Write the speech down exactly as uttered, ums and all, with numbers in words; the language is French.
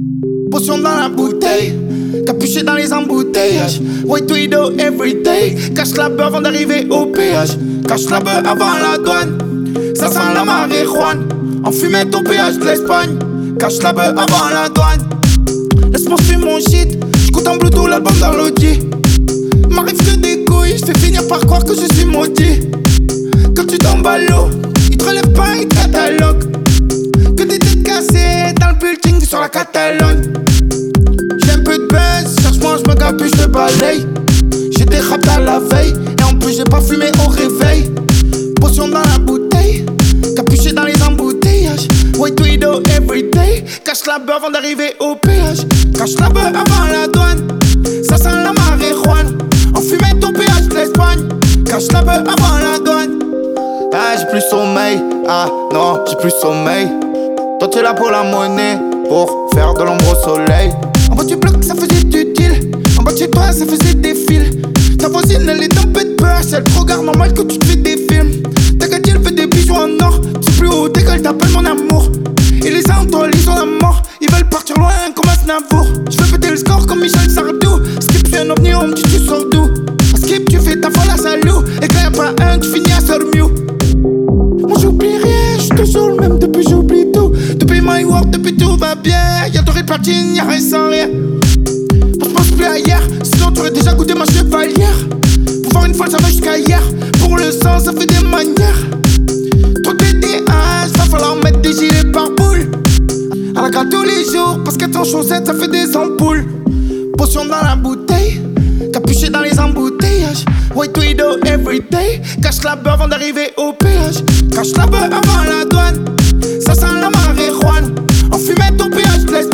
Potion dans la bouteille, capuché dans les embouteillages. White Widow everyday. Cache la beurre avant d'arriver au péage. Cache la beurre avant la douane. Ça sent la marijuana. Enfumé ton péage de l'Espagne. Cache la beurre avant la douane. Laisse-moi fumer mon shit. J'écoute en Bluetooth l'album d'Arlodi. M'arrive que des couilles, j'fais finir par croire que je suis maudit. Quand tu tombes à l'eau, ils te relèvent pas, ils te cataloguent. Que des têtes cassées dans le building sur la Catalogne. J'ai un peu de buzz, cherche-moi, j'me capuche, j'te balaye. J'ai des raps à la veille, et en plus j'ai pas fumé au réveil. Potion dans la bouteille, capuché dans les embouteillages. White Widow everyday. Cache la beurre avant d'arriver au péage. Cache la beurre avant la douane. Ça sent la marijuana. Enfumé ton péage de l'Espagne. Cache la beurre avant la douane. Ah, j'ai plus sommeil. Ah non, j'ai plus sommeil. Toi t'es là pour la monnaie, pour faire de l'ombre au soleil. En bas du bloc ça faisait du deal. En bas de chez toi ça faisait des fils. Ta voisine elle est un peu de peur. C'est le regard normal que tu te fais des films. Ta gâte elle fait des bijoux en or. Tu sais plus où t'es qu'elle t'appelle mon amour. Et les entoiles ils ont la mort. Ils veulent partir loin comme un Snavour. Je veux péter le score comme Michel Sardou. Skip je suis un ovni on me dit tu sors d'où. Skip tu fais ta folle à salou. Et quand y'a pas un tu finis à Sormiou. Moi j'oublie rien, j'suis toujours le même depuis j'oublie tout. Depuis my work, depuis tout va bien. Y'a doré platine, y'a rien sans rien. Moi j'pense plus à hier, sinon t'aurais déjà goûté ma chevalière. Pour voir une fois ça va jusqu'à hier. Pour le sang ça fait des manières. Trop de B D H, va falloir mettre des gilets par boule. À la gare tous les jours, parce qu'à ton chaussette ça fait des ampoules. Potion dans la bouteille, capuché dans les embouteillages. White Widow everyday. Cache la beurre avant d'arriver au péage. Cache la beurre avant la douane. Ça sent la marijuana. Enfumé ton péage de l'Espagne.